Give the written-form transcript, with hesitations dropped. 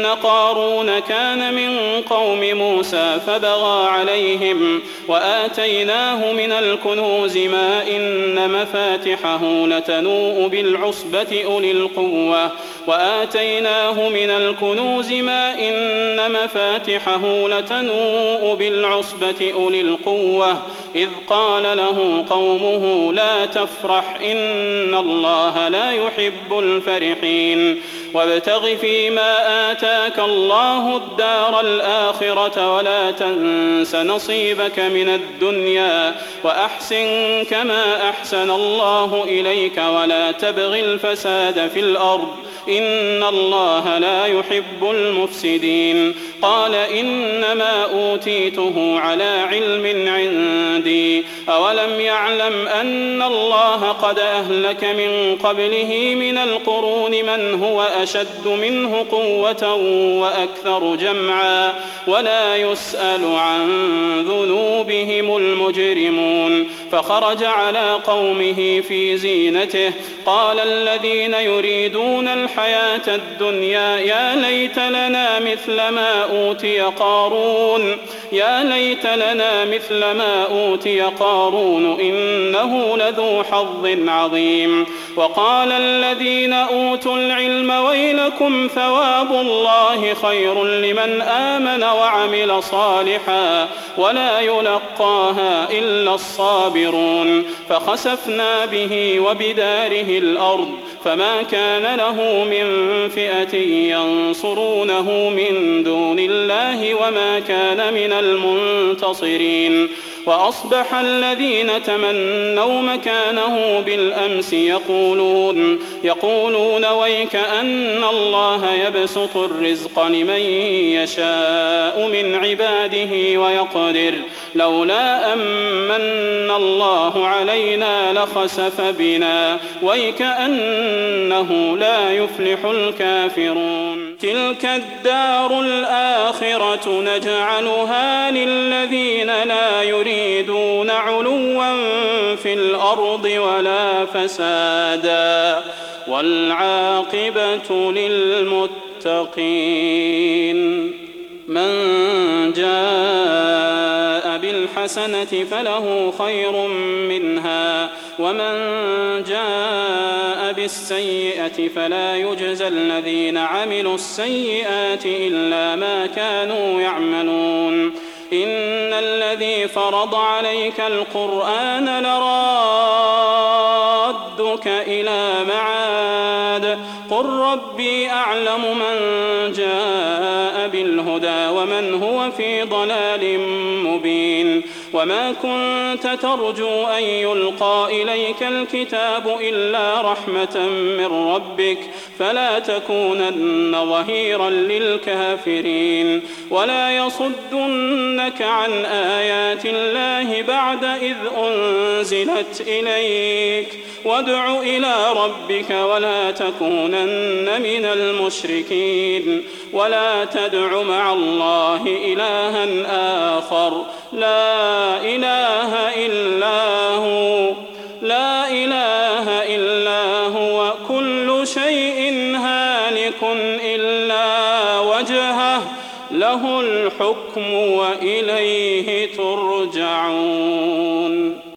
إن قارون كان من قوم موسى فبغى عليهم وآتيناه من الكنوز ما إن مفاتحه لتنوء بالعصبة أولي القوة إذ قال له قومه لا تفرح إن الله لا يحب الفرحين وابتغ فيما آتاك الله الدار الآخرة ولا تنس نصيبك من الدنيا وأحسن كما أحسن الله إليك ولا تبغ الفساد في الأرض إن الله لا يحب المفسدين قال إنما أوتيته على علم عندي أولم يعلم أن الله قد أهلك من قبله من القرون من هو أشد منه قوة وأكثر جمعا ولا يسأل عن ذنوبهم المجرمون فخرج على قومه في زينته قال الذين يريدون الحياة الدنيا يا ليت لنا مثل ما أوتي قارون إنه لذو حظ عظيم وقال الذين أوتوا العلم ويلكم ثواب الله خير لمن آمن وعمل صالحا ولا يلقاها إلا الصابرون فخسفنا به وبداره الأرض فما كان له من فئة ينصرونه من دون الله وما كان من المنتصرين وأصبح الذين تمنوا مكانه بالأمس يقولون ويك أن الله يبسط الرزق لمن يشاء من عباده ويقدر لولا أمن الله علينا لخسف بنا ويك أنه لا يفلح الكافرون تلك الدار الآخرة نجعلها للذين لا يريدون علوا في الأرض ولا فسادا والعاقبة للمتقين من جاء بالحسنة فله خير منها ومن جاء بالسيئة فلا يجزى الذين عملوا السيئات إلا ما كانوا يعملون إن الذي فرض عليك القرآن لرادك إلى معاد قل ربي أعلم من جاء بالهدى ومن هو في ضلال مبين وما كنت ترجو أن يلقى إليك الكتاب إلا رحمة من ربك فلا تكونن ظهيرا للكافرين ولا يصدنك عن آيات الله بعد إذ أنزلت إليك وادع إلى ربك ولا تكونن من المشركين ولا تدع مع الله إلها آخر لا إله إلا هو كل شيء هالك إلا وجهه له الحكم وإليه ترجعون